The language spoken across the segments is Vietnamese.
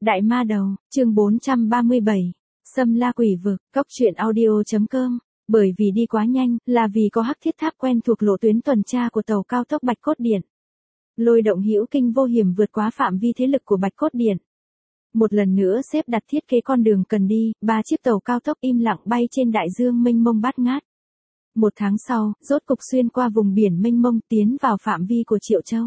Đại ma đầu, chương 437. Xâm la quỷ vực, Cốc truyện audio.com. Bởi vì đi quá nhanh, là vì có Hắc Thiết Tháp quen thuộc lộ tuyến tuần tra của tàu cao tốc Bạch Cốt Điện. Lôi động hữu kinh vô hiểm vượt quá phạm vi thế lực của Bạch Cốt Điện. Một lần nữa xếp đặt thiết kế con đường cần đi, 3 chiếc tàu cao tốc im lặng bay trên đại dương mênh mông bát ngát. Một tháng sau, rốt cục xuyên qua vùng biển mênh mông tiến vào phạm vi của Triệu Châu.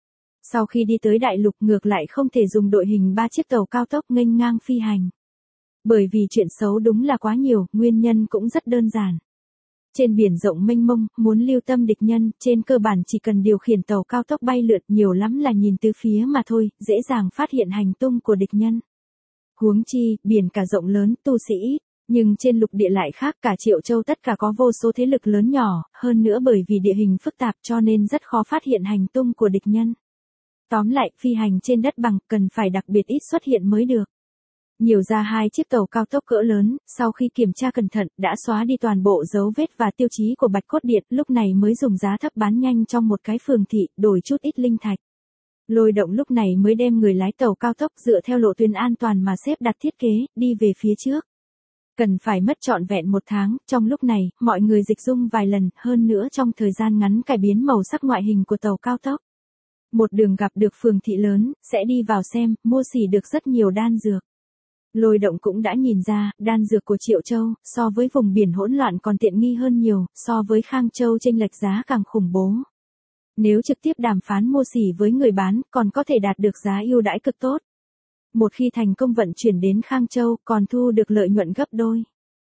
Sau khi đi tới đại lục ngược lại không thể dùng đội hình 3 chiếc tàu cao tốc nghênh ngang phi hành. Bởi vì chuyện xấu đúng là quá nhiều, nguyên nhân cũng rất đơn giản. Trên biển rộng mênh mông, muốn lưu tâm địch nhân, trên cơ bản chỉ cần điều khiển tàu cao tốc bay lượn nhiều lắm là nhìn từ phía mà thôi, dễ dàng phát hiện hành tung của địch nhân. Huống chi, biển cả rộng lớn, tu sĩ, nhưng trên lục địa lại khác, cả Triệu Châu tất cả có vô số thế lực lớn nhỏ, hơn nữa bởi vì địa hình phức tạp cho nên rất khó phát hiện hành tung của địch nhân. Tóm lại, phi hành trên đất bằng cần phải đặc biệt ít xuất hiện mới được. Nhiều ra 2 chiếc tàu cao tốc cỡ lớn, sau khi kiểm tra cẩn thận, đã xóa đi toàn bộ dấu vết và tiêu chí của Bạch Cốt Điện, lúc này mới dùng giá thấp bán nhanh trong một cái phường thị, đổi chút ít linh thạch. Lôi động lúc này mới đem người lái tàu cao tốc dựa theo lộ tuyến an toàn mà xếp đặt thiết kế, đi về phía trước. Cần phải mất trọn vẹn 1 tháng, trong lúc này, mọi người dịch dung vài lần, hơn nữa trong thời gian ngắn cải biến màu sắc ngoại hình của tàu cao tốc. Một đường gặp được phường thị lớn, sẽ đi vào xem, mua xỉ được rất nhiều đan dược. Lôi động cũng đã nhìn ra, đan dược của Triệu Châu, so với vùng biển hỗn loạn còn tiện nghi hơn nhiều, so với Khang Châu chênh lệch giá càng khủng bố. Nếu trực tiếp đàm phán mua xỉ với người bán, còn có thể đạt được giá ưu đãi cực tốt. Một khi thành công vận chuyển đến Khang Châu, còn thu được lợi nhuận gấp đôi.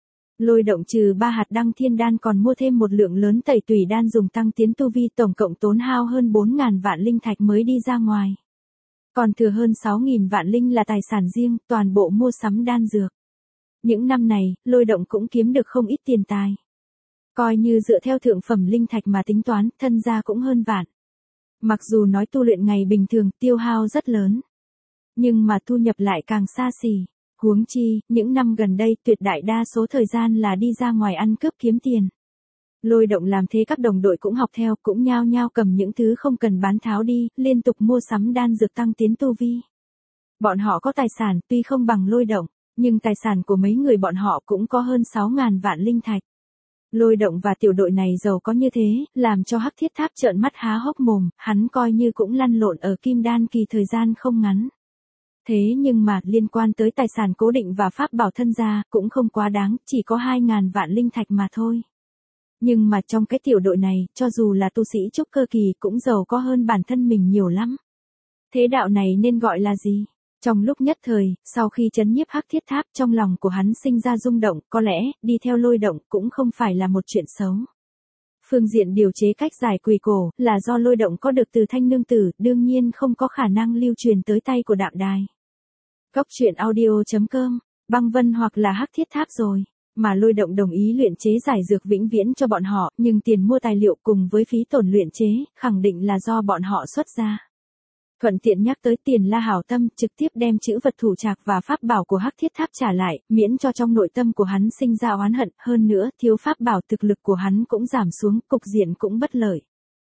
Lôi động trừ 3 hạt đăng thiên đan còn mua thêm một lượng lớn tẩy tùy đan dùng tăng tiến tu vi, tổng cộng tốn hao hơn 4.000 vạn linh thạch mới đi ra ngoài. Còn thừa hơn 6.000 vạn linh là tài sản riêng, toàn bộ mua sắm đan dược. Những năm này, lôi động cũng kiếm được không ít tiền tài. Coi như dựa theo thượng phẩm linh thạch mà tính toán, thân gia cũng hơn vạn. Mặc dù nói tu luyện ngày bình thường tiêu hao rất lớn, nhưng mà thu nhập lại càng xa xỉ. Huống chi, những năm gần đây tuyệt đại đa số thời gian là đi ra ngoài ăn cướp kiếm tiền. Lôi động làm thế các đồng đội cũng học theo, cũng nhao nhao cầm những thứ không cần bán tháo đi, liên tục mua sắm đan dược tăng tiến tu vi. Bọn họ có tài sản, tuy không bằng lôi động, nhưng tài sản của mấy người bọn họ cũng có hơn 6.000 vạn linh thạch. Lôi động và tiểu đội này giàu có như thế, làm cho Hắc Thiết Tháp trợn mắt há hốc mồm, hắn coi như cũng lăn lộn ở kim đan kỳ thời gian không ngắn. Thế nhưng mà, liên quan tới tài sản cố định và pháp bảo thân gia, cũng không quá đáng, chỉ có 2.000 vạn linh thạch mà thôi. Nhưng mà trong cái tiểu đội này, cho dù là tu sĩ trúc cơ kỳ cũng giàu có hơn bản thân mình nhiều lắm. Thế đạo này nên gọi là gì? Trong lúc nhất thời, sau khi trấn nhiếp Hắc Thiết Tháp, trong lòng của hắn sinh ra rung động, có lẽ, đi theo lôi động cũng không phải là một chuyện xấu. Phương diện điều chế cách giải quỷ cổ, là do lôi động có được từ Thanh Nương Tử, đương nhiên không có khả năng lưu truyền tới tay của Đạm Đài. Cốc truyện audio.com, Băng Vân hoặc là Hắc Thiết Tháp rồi. Mà lôi động đồng ý luyện chế giải dược vĩnh viễn cho bọn họ, nhưng tiền mua tài liệu cùng với phí tổn luyện chế, khẳng định là do bọn họ xuất ra. Thuận tiện nhắc tới Tiền La hảo tâm, trực tiếp đem chữ vật thủ trạc và pháp bảo của Hắc Thiết Tháp trả lại, miễn cho trong nội tâm của hắn sinh ra oán hận, hơn nữa, thiếu pháp bảo thực lực của hắn cũng giảm xuống, cục diện cũng bất lợi.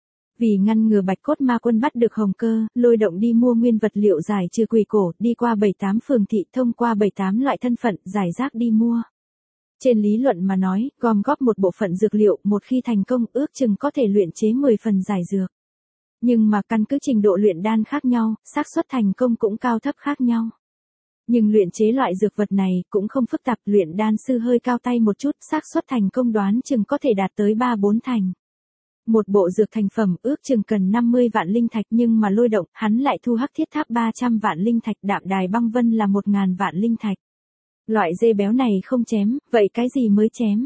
Vì ngăn ngừa Bạch Cốt Ma Quân bắt được Hồng Cơ, lôi động đi mua nguyên vật liệu giải trừ quỷ cổ, đi qua 7-8 phường thị, thông qua 7-8 loại thân phận, giải rác đi mua. Trên lý luận mà nói, gom góp một bộ phận dược liệu, một khi thành công ước chừng có thể luyện chế 10 phần giải dược. Nhưng mà căn cứ trình độ luyện đan khác nhau, xác suất thành công cũng cao thấp khác nhau. Nhưng luyện chế loại dược vật này cũng không phức tạp, luyện đan sư hơi cao tay một chút, xác suất thành công đoán chừng có thể đạt tới 3-4 thành. Một bộ dược thành phẩm ước chừng cần 50 vạn linh thạch, nhưng mà lôi động, hắn lại thu Hắc Thiết Tháp 300 vạn linh thạch, Đạm Đài Băng Vân là 1.000 vạn linh thạch. Loại dê béo này không chém, vậy cái gì mới chém?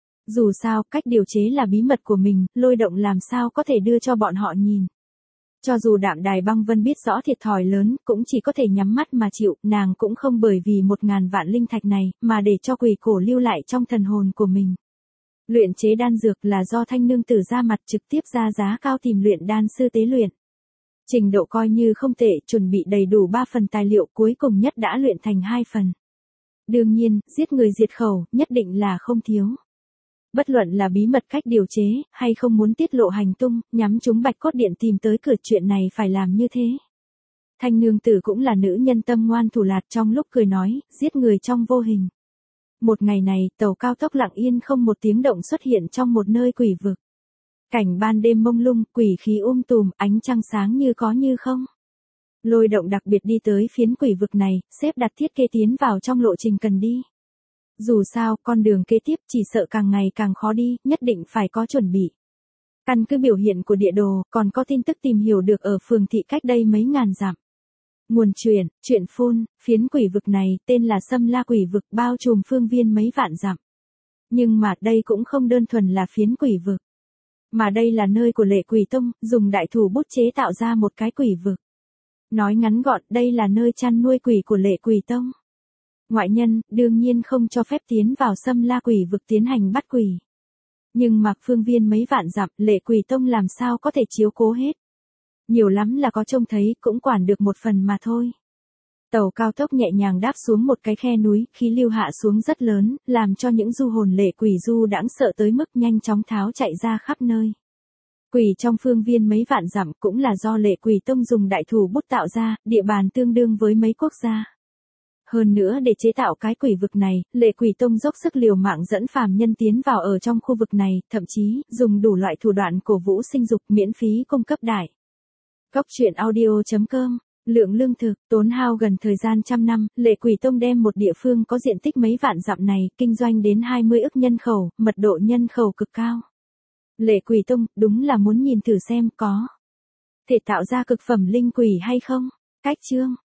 Dù sao, cách điều chế là bí mật của mình, lôi động làm sao có thể đưa cho bọn họ nhìn. Cho dù Đạm Đài Băng Vân biết rõ thiệt thòi lớn, cũng chỉ có thể nhắm mắt mà chịu, nàng cũng không bởi vì 1.000 vạn linh thạch này, mà để cho quỷ cổ lưu lại trong thần hồn của mình. Luyện chế đan dược là do Thanh Nương Tử ra mặt trực tiếp ra giá cao tìm luyện đan sư tế luyện. Trình độ coi như không tệ, chuẩn bị đầy đủ 3 phần tài liệu, cuối cùng nhất đã luyện thành 2 phần. Đương nhiên, giết người diệt khẩu, nhất định là không thiếu. Bất luận là bí mật cách điều chế, hay không muốn tiết lộ hành tung, nhắm chúng Bạch Cốt Điện tìm tới cửa, chuyện này phải làm như thế. Thanh nương tử cũng là nữ nhân tâm ngoan thủ lạt, trong lúc cười nói, giết người trong vô hình. Một ngày này, tàu cao tốc lặng yên không một tiếng động xuất hiện trong một nơi quỷ vực. Cảnh ban đêm mông lung, quỷ khí tùm, ánh trăng sáng như có như không. Lôi Động đặc biệt đi tới phiến quỷ vực này, xếp đặt thiết kế tiến vào trong lộ trình cần đi. Dù sao, con đường kế tiếp chỉ sợ càng ngày càng khó đi, nhất định phải có chuẩn bị. Căn cứ biểu hiện của địa đồ, còn có tin tức tìm hiểu được ở phường thị cách đây mấy ngàn dặm. Nguồn truyện phun, phiến quỷ vực này tên là Sâm La quỷ vực, bao trùm phương viên mấy vạn dặm. Nhưng mà đây cũng không đơn thuần là phiến quỷ vực. Mà đây là nơi của Lệ Quỷ Tông, dùng đại thủ bút chế tạo ra một cái quỷ vực. Nói ngắn gọn, đây là nơi chăn nuôi quỷ của Lệ Quỷ Tông. Ngoại nhân, đương nhiên không cho phép tiến vào Sâm La quỷ vực tiến hành bắt quỷ. Nhưng mà phương viên mấy vạn dặm, Lệ Quỷ Tông làm sao có thể chiếu cố hết. Nhiều lắm là có trông thấy, cũng quản được một phần mà thôi. Tàu cao tốc nhẹ nhàng đáp xuống một cái khe núi, khí lưu hạ xuống rất lớn, làm cho những du hồn lệ quỷ du đãng sợ tới mức nhanh chóng tháo chạy ra khắp nơi. Quỷ trong phương viên mấy vạn dặm cũng là do Lệ Quỷ Tông dùng đại thủ bút tạo ra, địa bàn tương đương với mấy quốc gia. Hơn nữa để chế tạo cái quỷ vực này, Lệ Quỷ Tông dốc sức liều mạng dẫn phàm nhân tiến vào ở trong khu vực này, thậm chí dùng đủ loại thủ đoạn cổ vũ sinh dục miễn phí cung cấp đại. Cốc truyện audio.com. Lượng lương thực, tốn hao gần thời gian trăm năm, Lệ Quỷ Tông đem một địa phương có diện tích mấy vạn dặm này, kinh doanh đến 20 ức nhân khẩu, mật độ nhân khẩu cực cao. Lệ Quỷ Tông, đúng là muốn nhìn thử xem có thể tạo ra cực phẩm linh quỷ hay không. Cách chương